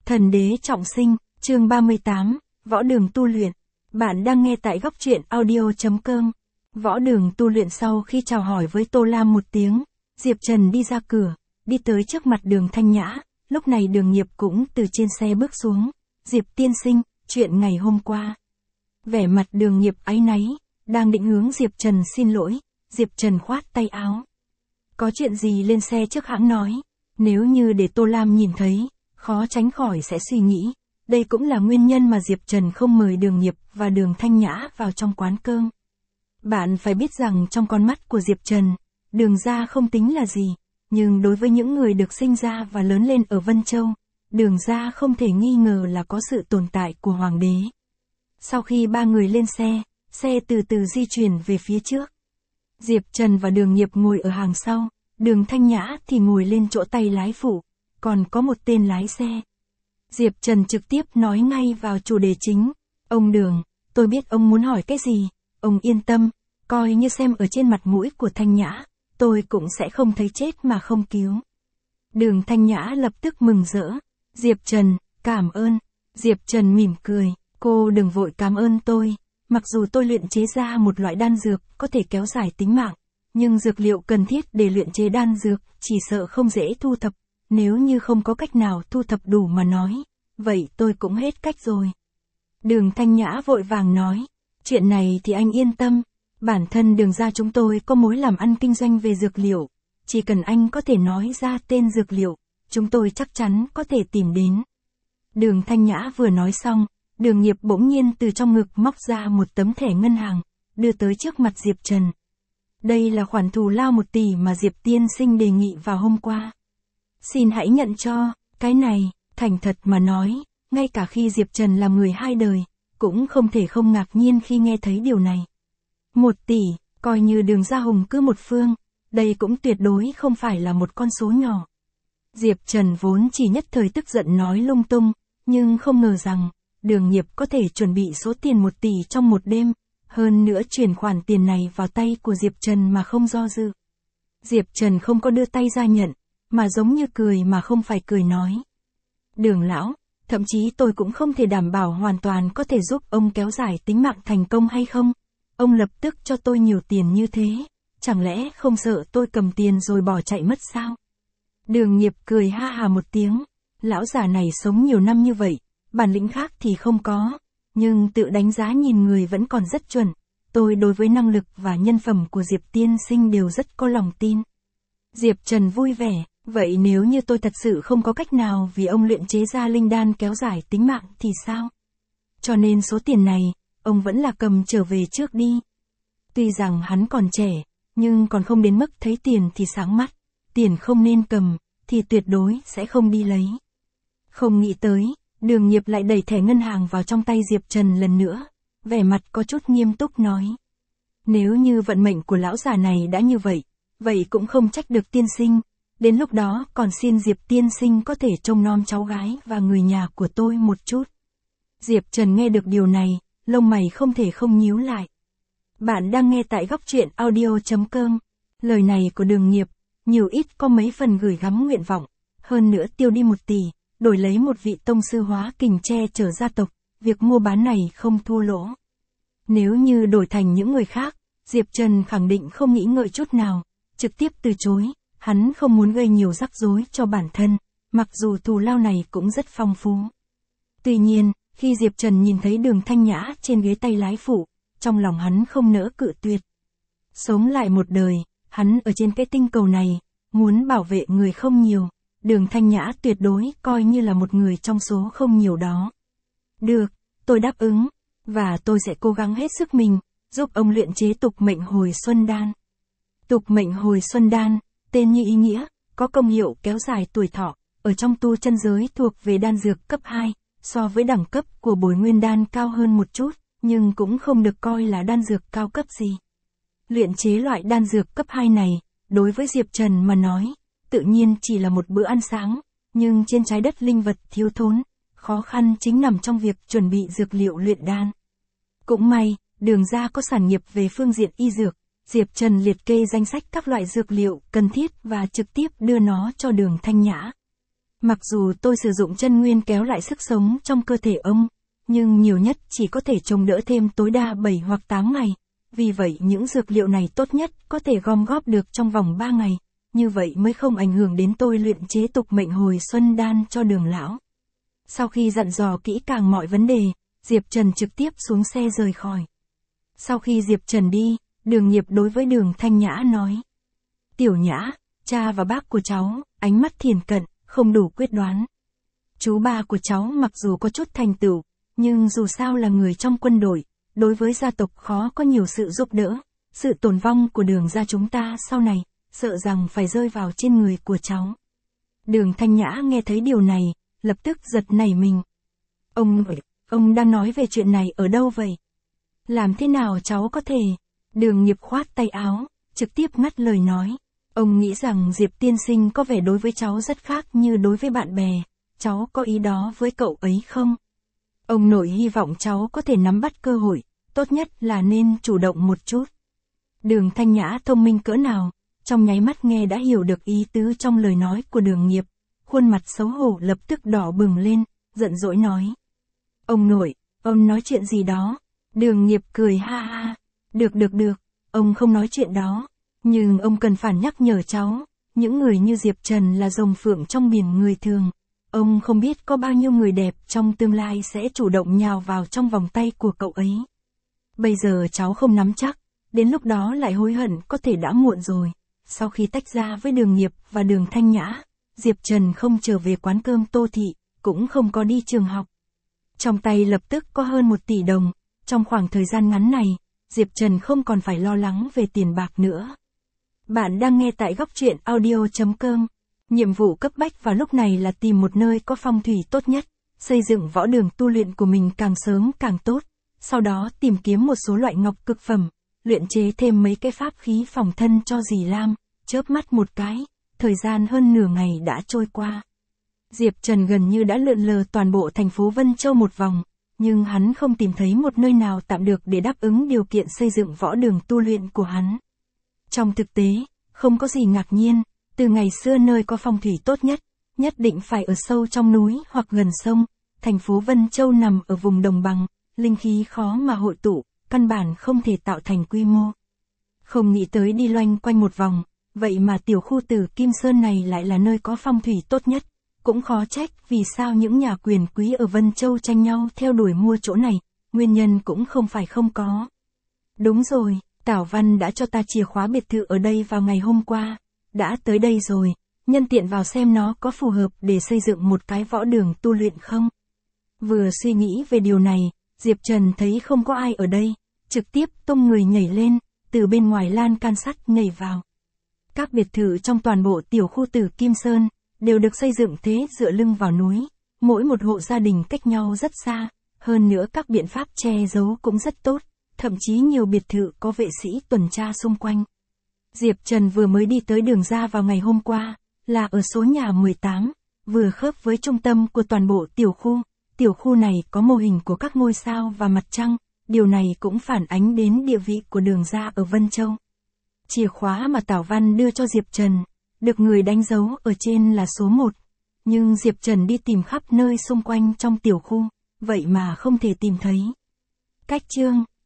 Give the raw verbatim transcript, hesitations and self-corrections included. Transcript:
Thần đế trọng sinh, chương ba mươi tám, Võ đường tu luyện. Bạn đang nghe tại góc truyện audio chấm com. Võ đường tu luyện. Sau khi chào hỏi với Tô Lam một tiếng, Diệp Trần đi ra cửa, đi tới trước mặt Đường Thanh Nhã, lúc này Đường Nghiệp cũng từ trên xe bước xuống. Diệp tiên sinh, chuyện ngày hôm qua. Vẻ mặt Đường Nghiệp áy náy, đang định hướng Diệp Trần xin lỗi, Diệp Trần khoát tay áo. Có chuyện gì lên xe trước hãng nói, nếu như để Tô Lam nhìn thấy, khó tránh khỏi sẽ suy nghĩ. Đây cũng là nguyên nhân mà Diệp Trần không mời Đường Nghiệp và Đường Thanh Nhã vào trong quán cơm. Bạn phải biết rằng trong con mắt của Diệp Trần, Đường gia không tính là gì, nhưng đối với những người được sinh ra và lớn lên ở Vân Châu, Đường gia không thể nghi ngờ là có sự tồn tại của Hoàng đế. Sau khi ba người lên xe, xe từ từ di chuyển về phía trước. Diệp Trần và Đường Nghiệp ngồi ở hàng sau, Đường Thanh Nhã thì ngồi lên chỗ tay lái phụ, còn có một tên lái xe. Diệp Trần trực tiếp nói ngay vào chủ đề chính. Ông Đường, tôi biết ông muốn hỏi cái gì, ông yên tâm, coi như xem ở trên mặt mũi của Thanh Nhã, tôi cũng sẽ không thấy chết mà không cứu. Đường Thanh Nhã lập tức mừng rỡ. Diệp Trần, cảm ơn. Diệp Trần mỉm cười, cô đừng vội cảm ơn tôi, mặc dù tôi luyện chế ra một loại đan dược có thể kéo dài tính mạng, nhưng dược liệu cần thiết để luyện chế đan dược chỉ sợ không dễ thu thập. Nếu như không có cách nào thu thập đủ mà nói, vậy tôi cũng hết cách rồi. Đường Thanh Nhã vội vàng nói, chuyện này thì anh yên tâm, bản thân Đường gia chúng tôi có mối làm ăn kinh doanh về dược liệu, chỉ cần anh có thể nói ra tên dược liệu, chúng tôi chắc chắn có thể tìm đến. Đường Thanh Nhã vừa nói xong, Đường Nghiệp bỗng nhiên từ trong ngực móc ra một tấm thẻ ngân hàng, đưa tới trước mặt Diệp Trần. Đây là khoản thù lao một tỷ mà Diệp tiên sinh đề nghị vào hôm qua. Xin hãy nhận cho, cái này, thành thật mà nói, ngay cả khi Diệp Trần là người hai đời, cũng không thể không ngạc nhiên khi nghe thấy điều này. Một tỷ, coi như Đường gia hùng cứ một phương, đây cũng tuyệt đối không phải là một con số nhỏ. Diệp Trần vốn chỉ nhất thời tức giận nói lung tung, nhưng không ngờ rằng, Đường Nghiệp có thể chuẩn bị số tiền một tỷ trong một đêm, hơn nữa chuyển khoản tiền này vào tay của Diệp Trần mà không do dự. Diệp Trần không có đưa tay ra nhận, mà giống như cười mà không phải cười nói. Đường lão, thậm chí tôi cũng không thể đảm bảo hoàn toàn có thể giúp ông kéo dài tính mạng thành công hay không. Ông lập tức cho tôi nhiều tiền như thế, chẳng lẽ không sợ tôi cầm tiền rồi bỏ chạy mất sao? Đường Nghiệp cười ha hà một tiếng, lão già này sống nhiều năm như vậy, bản lĩnh khác thì không có, nhưng tự đánh giá nhìn người vẫn còn rất chuẩn. Tôi đối với năng lực và nhân phẩm của Diệp tiên sinh đều rất có lòng tin. Diệp Trần vui vẻ, vậy nếu như tôi thật sự không có cách nào vì ông luyện chế ra linh đan kéo dài tính mạng thì sao? Cho nên số tiền này, ông vẫn là cầm trở về trước đi. Tuy rằng hắn còn trẻ, nhưng còn không đến mức thấy tiền thì sáng mắt, tiền không nên cầm, thì tuyệt đối sẽ không đi lấy. Không nghĩ tới, Đường Nghiệp lại đẩy thẻ ngân hàng vào trong tay Diệp Trần lần nữa, vẻ mặt có chút nghiêm túc nói. Nếu như vận mệnh của lão già này đã như vậy, vậy cũng không trách được tiên sinh, đến lúc đó còn xin Diệp tiên sinh có thể trông nom cháu gái và người nhà của tôi một chút. Diệp Trần nghe được điều này, lông mày không thể không nhíu lại. Bạn đang nghe tại góc truyện audio chấm com. Lời này của Đường Nghiệp, nhiều ít có mấy phần gửi gắm nguyện vọng, hơn nữa tiêu đi một tỷ, đổi lấy một vị tông sư hóa kình che chở gia tộc, việc mua bán này không thua lỗ. Nếu như đổi thành những người khác, Diệp Trần khẳng định không nghĩ ngợi chút nào, trực tiếp từ chối, hắn không muốn gây nhiều rắc rối cho bản thân, mặc dù thù lao này cũng rất phong phú. Tuy nhiên, khi Diệp Trần nhìn thấy Đường Thanh Nhã trên ghế tay lái phụ, trong lòng hắn không nỡ cự tuyệt. Sống lại một đời, hắn ở trên cái tinh cầu này, muốn bảo vệ người không nhiều, Đường Thanh Nhã tuyệt đối coi như là một người trong số không nhiều đó. Được, tôi đáp ứng, và tôi sẽ cố gắng hết sức mình, giúp ông luyện chế tục mệnh hồi xuân đan. Tục mệnh hồi xuân đan, tên như ý nghĩa, có công hiệu kéo dài tuổi thọ, ở trong tu chân giới thuộc về đan dược cấp hai, so với đẳng cấp của bồi nguyên đan cao hơn một chút, nhưng cũng không được coi là đan dược cao cấp gì. Luyện chế loại đan dược cấp hai này, đối với Diệp Trần mà nói, tự nhiên chỉ là một bữa ăn sáng, nhưng trên trái đất linh vật thiếu thốn, khó khăn chính nằm trong việc chuẩn bị dược liệu luyện đan. Cũng may, Đường gia có sản nghiệp về phương diện y dược, Diệp Trần liệt kê danh sách các loại dược liệu cần thiết và trực tiếp đưa nó cho Đường Thanh Nhã. Mặc dù tôi sử dụng chân nguyên kéo lại sức sống trong cơ thể ông, nhưng nhiều nhất chỉ có thể chống đỡ thêm tối đa bảy hoặc tám ngày. Vì vậy những dược liệu này tốt nhất có thể gom góp được trong vòng ba ngày, như vậy mới không ảnh hưởng đến tôi luyện chế tục mệnh hồi xuân đan cho Đường lão. Sau khi dặn dò kỹ càng mọi vấn đề, Diệp Trần trực tiếp xuống xe rời khỏi. Sau khi Diệp Trần đi, Đường Nghiệp đối với Đường Thanh Nhã nói. Tiểu Nhã, cha và bác của cháu, ánh mắt thiền cận, không đủ quyết đoán. Chú ba của cháu mặc dù có chút thành tựu, nhưng dù sao là người trong quân đội, đối với gia tộc khó có nhiều sự giúp đỡ. Sự tồn vong của Đường gia chúng ta sau này, sợ rằng phải rơi vào trên người của cháu. Đường Thanh Nhã nghe thấy điều này, lập tức giật nảy mình. Ông nội, ông đang nói về chuyện này ở đâu vậy? Làm thế nào cháu có thể? Đường Nghiệp khoát tay áo, trực tiếp ngắt lời nói. Ông nghĩ rằng Diệp tiên sinh có vẻ đối với cháu rất khác như đối với bạn bè, cháu có ý đó với cậu ấy không? Ông nội hy vọng cháu có thể nắm bắt cơ hội, tốt nhất là nên chủ động một chút. Đường Thanh Nhã thông minh cỡ nào, trong nháy mắt nghe đã hiểu được ý tứ trong lời nói của Đường Nghiệp, khuôn mặt xấu hổ lập tức đỏ bừng lên, giận dỗi nói. Ông nội, ông nói chuyện gì đó? Đường Nghiệp cười ha ha. Được được được, ông không nói chuyện đó. Nhưng ông cần phải nhắc nhở cháu, những người như Diệp Trần là rồng phượng trong biển người thường. Ông không biết có bao nhiêu người đẹp trong tương lai sẽ chủ động nhào vào trong vòng tay của cậu ấy. Bây giờ cháu không nắm chắc, đến lúc đó lại hối hận có thể đã muộn rồi. Sau khi tách ra với Đường Nghiệp và Đường Thanh Nhã, Diệp Trần không trở về quán cơm Tô Thị, cũng không có đi trường học. Trong tay lập tức có hơn một tỷ đồng, trong khoảng thời gian ngắn này, Diệp Trần không còn phải lo lắng về tiền bạc nữa. Bạn đang nghe tại góc truyện audio chấm com. Nhiệm vụ cấp bách vào lúc này là tìm một nơi có phong thủy tốt nhất, xây dựng võ đường tu luyện của mình càng sớm càng tốt, sau đó tìm kiếm một số loại ngọc cực phẩm, luyện chế thêm mấy cái pháp khí phòng thân cho dì Lam. Chớp mắt một cái, thời gian hơn nửa ngày đã trôi qua. Diệp Trần gần như đã lượn lờ toàn bộ thành phố Vân Châu một vòng, nhưng hắn không tìm thấy một nơi nào tạm được để đáp ứng điều kiện xây dựng võ đường tu luyện của hắn. Trong thực tế, không có gì ngạc nhiên, từ ngày xưa nơi có phong thủy tốt nhất, nhất định phải ở sâu trong núi hoặc gần sông. Thành phố Vân Châu nằm ở vùng đồng bằng, linh khí khó mà hội tụ, căn bản không thể tạo thành quy mô. Không nghĩ tới đi loanh quanh một vòng, vậy mà tiểu khu Tử Kim Sơn này lại là nơi có phong thủy tốt nhất. Cũng khó trách vì sao những nhà quyền quý ở Vân Châu tranh nhau theo đuổi mua chỗ này, nguyên nhân cũng không phải không có. Đúng rồi, Tảo Văn đã cho ta chìa khóa biệt thự ở đây vào ngày hôm qua, đã tới đây rồi, nhân tiện vào xem nó có phù hợp để xây dựng một cái võ đường tu luyện không. Vừa suy nghĩ về điều này, Diệp Trần thấy không có ai ở đây, trực tiếp tung người nhảy lên, từ bên ngoài lan can sắt nhảy vào. Các biệt thự trong toàn bộ tiểu khu Tử Kim Sơn đều được xây dựng thế dựa lưng vào núi, mỗi một hộ gia đình cách nhau rất xa, hơn nữa các biện pháp che giấu cũng rất tốt, thậm chí nhiều biệt thự có vệ sĩ tuần tra xung quanh. Diệp Trần vừa mới đi tới đường ra vào ngày hôm qua, là ở số nhà mười tám, vừa khớp với trung tâm của toàn bộ tiểu khu. Tiểu khu này có mô hình của các ngôi sao và mặt trăng, điều này cũng phản ánh đến địa vị của đường ra ở Vân Châu. Chìa khóa mà Tảo Văn đưa cho Diệp Trần, được người đánh dấu ở trên là số một, nhưng Diệp Trần đi tìm khắp nơi xung quanh trong tiểu khu, vậy mà không thể tìm thấy. Cách chương